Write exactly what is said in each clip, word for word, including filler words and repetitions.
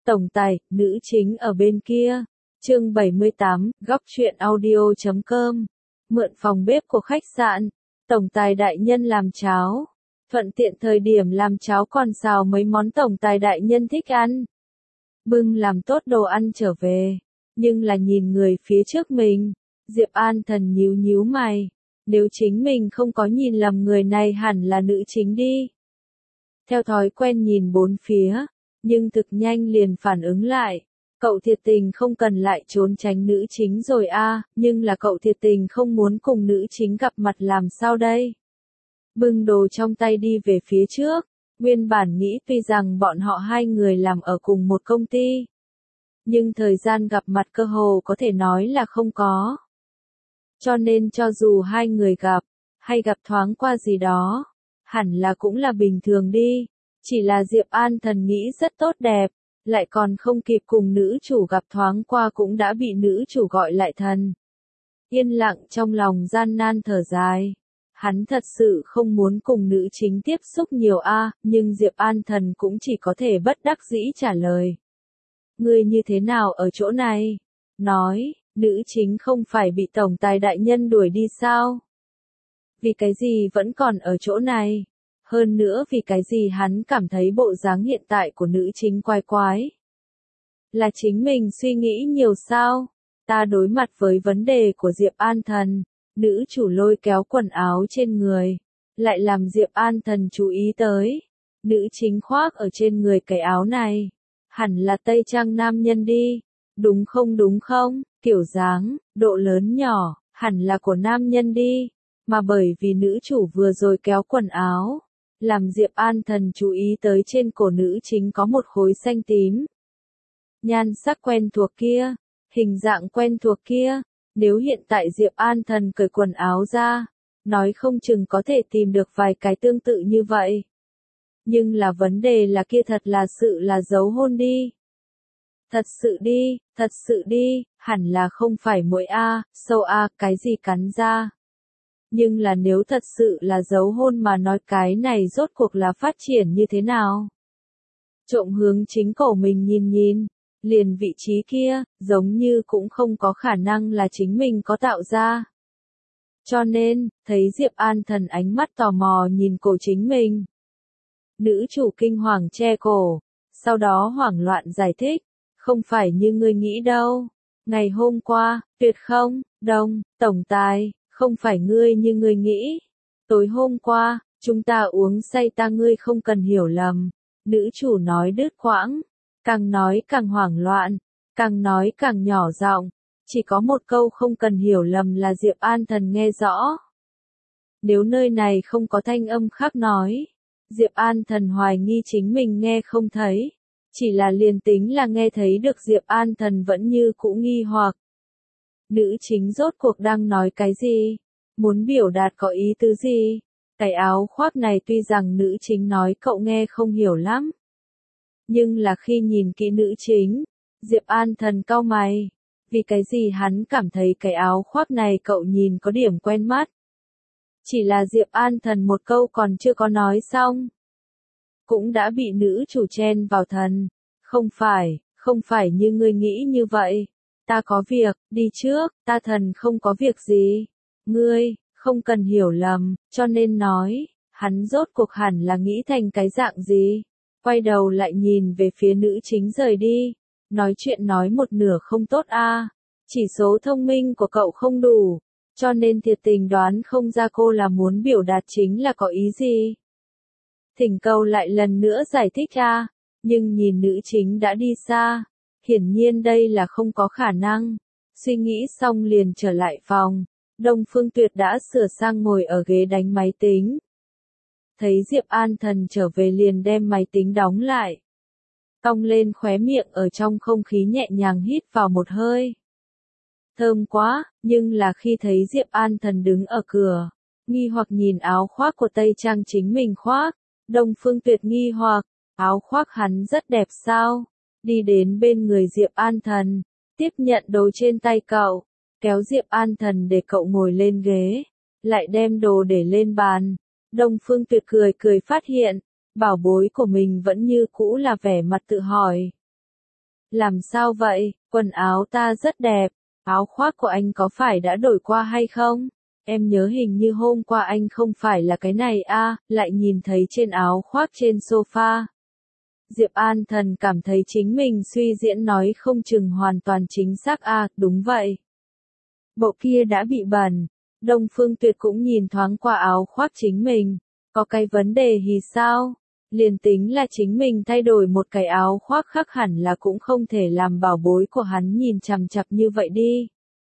Tổng tài, nữ chính ở bên kia. Chương bảy mươi tám, góc truyện audio chấm com. Mượn phòng bếp của khách sạn. Tổng tài đại nhân làm cháo. Thuận tiện thời điểm làm cháo còn xào mấy món tổng tài đại nhân thích ăn. Bưng làm tốt đồ ăn trở về. Nhưng là nhìn người phía trước mình. Diệp An Thần nhíu nhíu mày. Nếu chính mình không có nhìn lầm người này hẳn là nữ chính đi. Theo thói quen nhìn bốn phía. Nhưng thực nhanh liền phản ứng lại. Cậu thiệt tình không cần lại trốn tránh nữ chính rồi a, à, nhưng là cậu thiệt tình không muốn cùng nữ chính gặp mặt làm sao đây? Bưng đồ trong tay đi về phía trước, nguyên bản nghĩ tuy rằng bọn họ hai người làm ở cùng một công ty. Nhưng thời gian gặp mặt cơ hồ có thể nói là không có. Cho nên cho dù hai người gặp, hay gặp thoáng qua gì đó, hẳn là cũng là bình thường đi. Chỉ là Diệp An Thần nghĩ rất tốt đẹp, lại còn không kịp cùng nữ chủ gặp thoáng qua cũng đã bị nữ chủ gọi lại thần. Yên lặng trong lòng gian nan thở dài. Hắn thật sự không muốn cùng nữ chính tiếp xúc nhiều a, à, nhưng Diệp An Thần cũng chỉ có thể bất đắc dĩ trả lời. Ngươi như thế nào ở chỗ này? Nói, nữ chính không phải bị tổng tài đại nhân đuổi đi sao? Vì cái gì vẫn còn ở chỗ này? Hơn nữa vì cái gì hắn cảm thấy bộ dáng hiện tại của nữ chính quái quái. Là chính mình suy nghĩ nhiều sao? Ta đối mặt với vấn đề của Diệp An Thần, nữ chủ lôi kéo quần áo trên người, lại làm Diệp An Thần chú ý tới. Nữ chính khoác ở trên người cái áo này, hẳn là tây trang nam nhân đi, đúng không đúng không? Kiểu dáng, độ lớn nhỏ, hẳn là của nam nhân đi, mà bởi vì nữ chủ vừa rồi kéo quần áo. Làm Diệp An Thần chú ý tới trên cổ nữ chính có một khối xanh tím. Nhan sắc quen thuộc kia, hình dạng quen thuộc kia, nếu hiện tại Diệp An Thần cởi quần áo ra, nói không chừng có thể tìm được vài cái tương tự như vậy. Nhưng là vấn đề là kia thật là sự là dấu hôn đi. Thật sự đi, thật sự đi, hẳn là không phải muỗi a, sâu a, cái gì cắn ra. Nhưng là nếu thật sự là dấu hôn mà nói cái này rốt cuộc là phát triển như thế nào? Trộm hướng chính cổ mình nhìn nhìn, liền vị trí kia, giống như cũng không có khả năng là chính mình có tạo ra. Cho nên, thấy Diệp An Thần ánh mắt tò mò nhìn cổ chính mình. Nữ chủ kinh hoàng che cổ, sau đó hoảng loạn giải thích, không phải như ngươi nghĩ đâu. Ngày hôm qua, tuyệt không, đông, tổng tài. Không phải ngươi như ngươi nghĩ. Tối hôm qua, chúng ta uống say ta ngươi không cần hiểu lầm. Nữ chủ nói đứt quãng. Càng nói càng hoảng loạn. Càng nói càng nhỏ giọng. Chỉ có một câu không cần hiểu lầm là Diệp An Thần nghe rõ. Nếu nơi này không có thanh âm khác nói. Diệp An Thần hoài nghi chính mình nghe không thấy. Chỉ là liền tính là nghe thấy được Diệp An Thần vẫn như cũ nghi hoặc. Nữ chính rốt cuộc đang nói cái gì? Muốn biểu đạt có ý tứ gì? Cái áo khoác này tuy rằng nữ chính nói cậu nghe không hiểu lắm. Nhưng là khi nhìn kỹ nữ chính, Diệp An Thần cau mày. Vì cái gì hắn cảm thấy cái áo khoác này cậu nhìn có điểm quen mắt. Chỉ là Diệp An Thần một câu còn chưa có nói xong. Cũng đã bị nữ chủ chen vào thần. Không phải, không phải như ngươi nghĩ như vậy. Ta có việc, đi trước, ta thần không có việc gì. Ngươi, không cần hiểu lầm, cho nên nói, hắn rốt cuộc hẳn là nghĩ thành cái dạng gì. Quay đầu lại nhìn về phía nữ chính rời đi. Nói chuyện nói một nửa không tốt a, à. Chỉ số thông minh của cậu không đủ. Cho nên thiệt tình đoán không ra cô là muốn biểu đạt chính là có ý gì. Thỉnh cầu lại lần nữa giải thích a, à. Nhưng nhìn nữ chính đã đi xa. Hiển nhiên đây là không có khả năng. Suy nghĩ xong liền trở lại phòng. Đông Phương Tuyệt đã sửa sang ngồi ở ghế đánh máy tính. Thấy Diệp An Thần trở về liền đem máy tính đóng lại. Cong lên khóe miệng ở trong không khí nhẹ nhàng hít vào một hơi. Thơm quá, nhưng là khi thấy Diệp An Thần đứng ở cửa, nghi hoặc nhìn áo khoác của Tây Trang chính mình khoác. Đông Phương Tuyệt nghi hoặc, áo khoác hắn rất đẹp sao? Đi đến bên người Diệp An Thần, tiếp nhận đồ trên tay cậu, kéo Diệp An Thần để cậu ngồi lên ghế, lại đem đồ để lên bàn. Đông Phương Tuyệt cười cười phát hiện, bảo bối của mình vẫn như cũ là vẻ mặt tự hỏi. Làm sao vậy, quần áo ta rất đẹp, áo khoác của anh có phải đã đổi qua hay không? Em nhớ hình như hôm qua anh không phải là cái này a, lại nhìn thấy trên áo khoác trên sofa. Diệp An Thần cảm thấy chính mình suy diễn nói không chừng hoàn toàn chính xác a, đúng vậy. Bộ kia đã bị bẩn. Đông Phương Tuyệt cũng nhìn thoáng qua áo khoác chính mình, có cái vấn đề gì sao? Liền tính là chính mình thay đổi một cái áo khoác khác hẳn là cũng không thể làm bảo bối của hắn nhìn chằm chằm như vậy đi.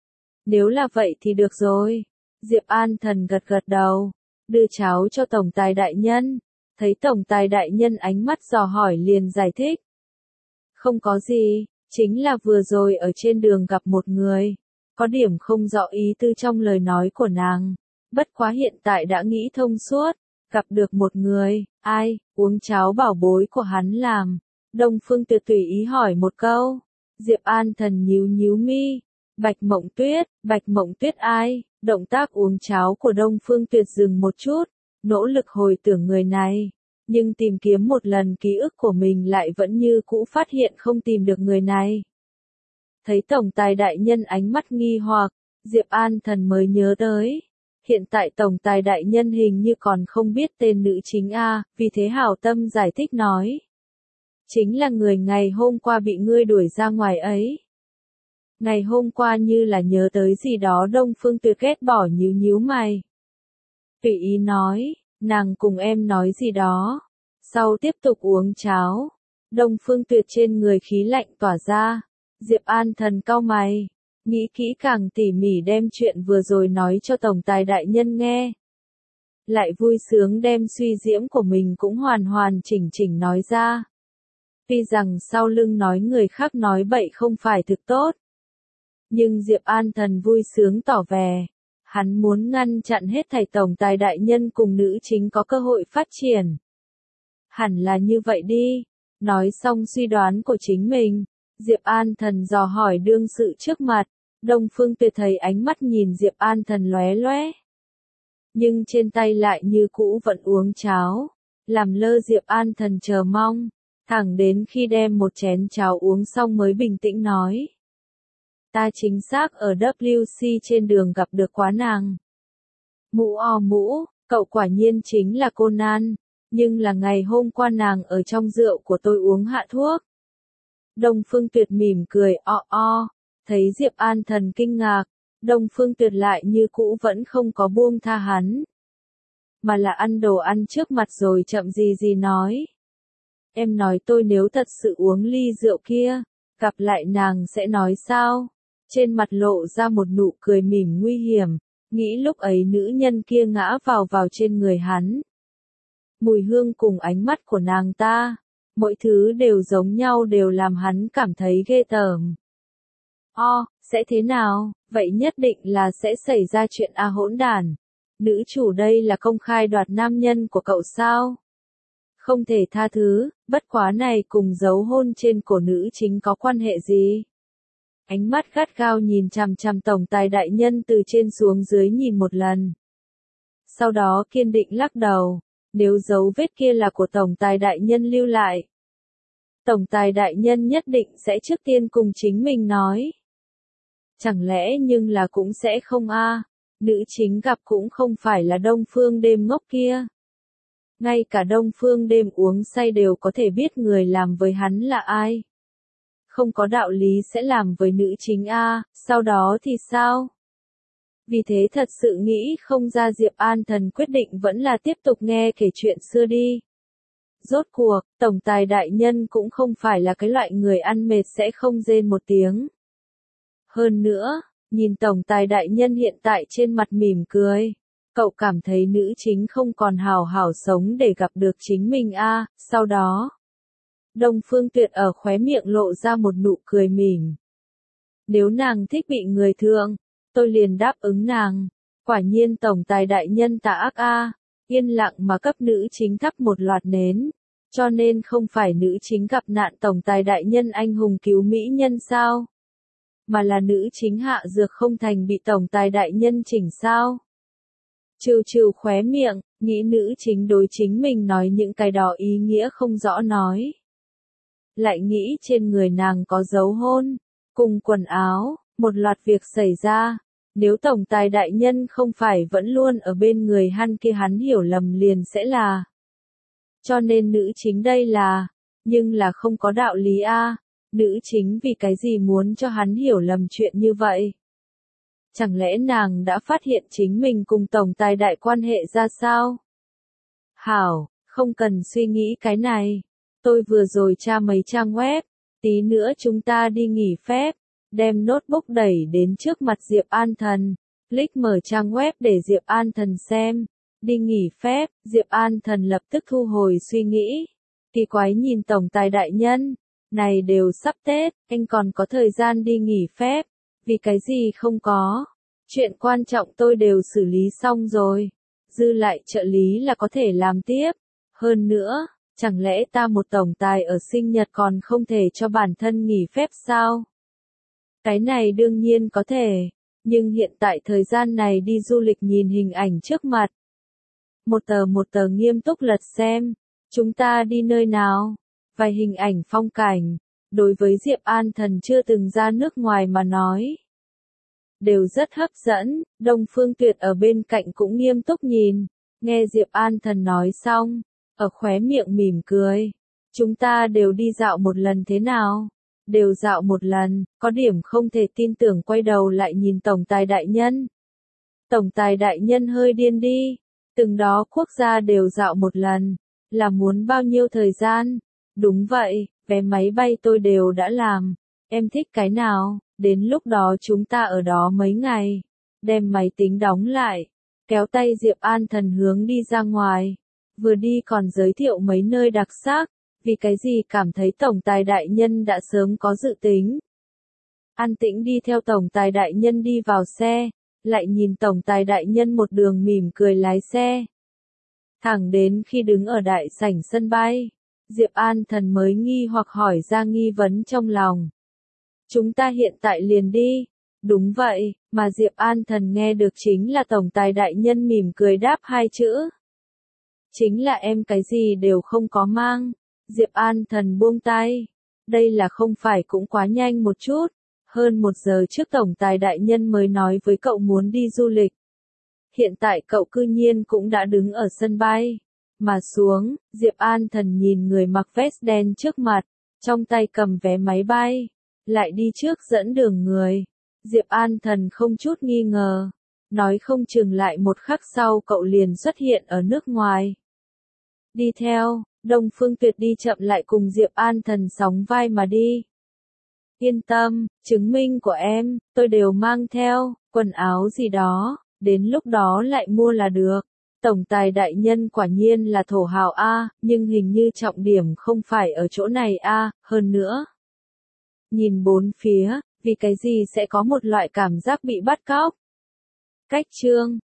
Nếu là vậy thì được rồi. Diệp An Thần gật gật đầu, đưa cháo cho tổng tài đại nhân. Thấy tổng tài đại nhân ánh mắt dò hỏi liền giải thích. Không có gì, chính là vừa rồi ở trên đường gặp một người. Có điểm không rõ ý tư trong lời nói của nàng. Bất quá hiện tại đã nghĩ thông suốt. Gặp được một người, ai, uống cháo bảo bối của hắn làm. Đông Phương Tuyệt tùy ý hỏi một câu. Diệp An Thần nhíu nhíu mi. Bạch Mộng Tuyết, Bạch Mộng Tuyết ai? Động tác uống cháo của Đông Phương Tuyệt dừng một chút, nỗ lực hồi tưởng người này. Nhưng tìm kiếm một lần ký ức của mình lại vẫn như cũ phát hiện không tìm được người này. Thấy tổng tài đại nhân ánh mắt nghi hoặc, Diệp An Thần mới nhớ tới. Hiện tại tổng tài đại nhân hình như còn không biết tên nữ chính A, vì thế hảo tâm giải thích nói. Chính là người ngày hôm qua bị ngươi đuổi ra ngoài ấy. Ngày hôm qua như là nhớ tới gì đó Đông Phương Tuyệt ghét bỏ nhíu nhíu mày. Tùy ý nói, nàng cùng em nói gì đó. Sau tiếp tục uống cháo. Đông Phương Tuyệt trên người khí lạnh tỏa ra. Diệp An Thần cau mày. Nghĩ kỹ càng tỉ mỉ đem chuyện vừa rồi nói cho tổng tài đại nhân nghe. Lại vui sướng đem suy diễm của mình cũng hoàn hoàn chỉnh chỉnh nói ra. Tuy rằng sau lưng nói người khác nói bậy không phải thực tốt. Nhưng Diệp An Thần vui sướng tỏ vẻ. Hắn muốn ngăn chặn hết thảy tổng tài đại nhân cùng nữ chính có cơ hội phát triển. Hẳn là như vậy đi. Nói xong suy đoán của chính mình. Diệp An Thần dò hỏi đương sự trước mặt. Đông Phương Tuyệt thấy ánh mắt nhìn Diệp An Thần lóe lóe. Nhưng trên tay lại như cũ vẫn uống cháo. Làm lơ Diệp An Thần chờ mong. Thẳng đến khi đem một chén cháo uống xong mới bình tĩnh nói. Ta chính xác ở W C trên đường gặp được quá nàng. Mũ o mũ, cậu quả nhiên chính là Conan. Nhưng là ngày hôm qua nàng ở trong rượu của tôi uống hạ thuốc. Đông Phương Tuyệt mỉm cười o o. Thấy Diệp An Thần kinh ngạc, Đông Phương Tuyệt lại như cũ vẫn không có buông tha hắn. Mà là ăn đồ ăn trước mặt rồi chậm gì gì nói. Em nói tôi nếu thật sự uống ly rượu kia, gặp lại nàng sẽ nói sao? Trên mặt lộ ra một nụ cười mỉm nguy hiểm, nghĩ lúc ấy nữ nhân kia ngã vào vào trên người hắn. Mùi hương cùng ánh mắt của nàng ta, mỗi thứ đều giống nhau đều làm hắn cảm thấy ghê tởm. O, sẽ thế nào, vậy nhất định là sẽ xảy ra chuyện a hỗn đản. Nữ chủ đây là công khai đoạt nam nhân của cậu sao? Không thể tha thứ, bất quá này cùng dấu hôn trên cổ nữ chính có quan hệ gì? Ánh mắt gắt gao nhìn chằm chằm tổng tài đại nhân từ trên xuống dưới nhìn một lần. Sau đó kiên định lắc đầu, nếu dấu vết kia là của tổng tài đại nhân lưu lại. Tổng tài đại nhân nhất định sẽ trước tiên cùng chính mình nói. Chẳng lẽ nhưng là cũng sẽ không a, nữ chính gặp cũng không phải là Đông Phương đêm ngốc kia. Ngay cả Đông Phương đêm uống say đều có thể biết người làm với hắn là ai. Không có đạo lý sẽ làm với nữ chính a, sau đó thì sao? Vì thế thật sự nghĩ không ra Diệp An Thần quyết định vẫn là tiếp tục nghe kể chuyện xưa đi. Rốt cuộc, tổng tài đại nhân cũng không phải là cái loại người ăn mệt sẽ không rên một tiếng. Hơn nữa, nhìn tổng tài đại nhân hiện tại trên mặt mỉm cười, cậu cảm thấy nữ chính không còn hào hảo sống để gặp được chính mình a, sau đó. Đông Phương Tuyệt ở khóe miệng lộ ra một nụ cười mỉm. Nếu nàng thích bị người thương, tôi liền đáp ứng nàng. Quả nhiên tổng tài đại nhân tà ác a, yên lặng mà cấp nữ chính thắp một loạt nến. Cho nên không phải nữ chính gặp nạn tổng tài đại nhân anh hùng cứu mỹ nhân sao? Mà là nữ chính hạ dược không thành bị tổng tài đại nhân chỉnh sao? Trừ trừ khóe miệng, nghĩ nữ chính đối chính mình nói những cái đó ý nghĩa không rõ nói. lại nghĩ trên người nàng có dấu hôn, cùng quần áo, một loạt việc xảy ra. Nếu tổng tài đại nhân không phải vẫn luôn ở bên người hắn kia hắn hiểu lầm liền sẽ là. Cho nên nữ chính đây là, nhưng là không có đạo lý a. Nữ chính vì cái gì muốn cho hắn hiểu lầm chuyện như vậy? Chẳng lẽ nàng đã phát hiện chính mình cùng tổng tài đại quan hệ ra sao? Hảo, không cần suy nghĩ cái này. Tôi vừa rồi tra mấy trang web, tí nữa chúng ta đi nghỉ phép, đem notebook đẩy đến trước mặt Diệp An Thần, click mở trang web để Diệp An Thần xem. Đi nghỉ phép, Diệp An Thần lập tức thu hồi suy nghĩ. Kỳ quái nhìn tổng tài đại nhân, này đều sắp Tết, anh còn có thời gian đi nghỉ phép, vì cái gì không có. Chuyện quan trọng tôi đều xử lý xong rồi, dư lại trợ lý là có thể làm tiếp. Hơn nữa, chẳng lẽ ta một tổng tài ở sinh nhật còn không thể cho bản thân nghỉ phép sao? Cái này đương nhiên có thể, nhưng hiện tại thời gian này đi du lịch nhìn hình ảnh trước mặt. Một tờ một tờ nghiêm túc lật xem, chúng ta đi nơi nào, vài hình ảnh phong cảnh, đối với Diệp An Thần chưa từng ra nước ngoài mà nói. Đều rất hấp dẫn, Đông Phương Tuyệt ở bên cạnh cũng nghiêm túc nhìn, nghe Diệp An Thần nói xong, ở khóe miệng mỉm cười. Chúng ta đều đi dạo một lần thế nào? Đều dạo một lần, có điểm không thể tin tưởng quay đầu lại nhìn tổng tài đại nhân. Tổng tài đại nhân hơi điên đi, từng đó quốc gia đều dạo một lần, là muốn bao nhiêu thời gian? Đúng vậy, vé máy bay tôi đều đã làm, em thích cái nào, đến lúc đó chúng ta ở đó mấy ngày, đem máy tính đóng lại, kéo tay Diệp An Thần hướng đi ra ngoài, vừa đi còn giới thiệu mấy nơi đặc sắc, vì cái gì cảm thấy tổng tài đại nhân đã sớm có dự tính. An tĩnh đi theo tổng tài đại nhân đi vào xe, lại nhìn tổng tài đại nhân một đường mỉm cười lái xe. Thẳng đến khi đứng ở đại sảnh sân bay, Diệp An Thần mới nghi hoặc hỏi ra nghi vấn trong lòng. Chúng ta hiện tại liền đi. Đúng vậy, mà Diệp An Thần nghe được chính là tổng tài đại nhân mỉm cười đáp hai chữ. Chính là em cái gì đều không có mang. Diệp An Thần buông tay. Đây là không phải cũng quá nhanh một chút. Hơn một giờ trước tổng tài đại nhân mới nói với cậu muốn đi du lịch. Hiện tại cậu cư nhiên cũng đã đứng ở sân bay. Mà xuống, Diệp An Thần nhìn người mặc vest đen trước mặt, trong tay cầm vé máy bay, lại đi trước dẫn đường người. Diệp An Thần không chút nghi ngờ, nói không chừng lại một khắc sau cậu liền xuất hiện ở nước ngoài. Đi theo, Đông Phương Tuyệt đi chậm lại cùng Diệp An Thần sóng vai mà đi. Yên tâm, chứng minh của em, tôi đều mang theo, quần áo gì đó, đến lúc đó lại mua là được. Tổng tài đại nhân quả nhiên là thổ hào A, nhưng hình như trọng điểm không phải ở chỗ này A, hơn nữa. Nhìn bốn phía, vì cái gì sẽ có một loại cảm giác bị bắt cóc. Cách chương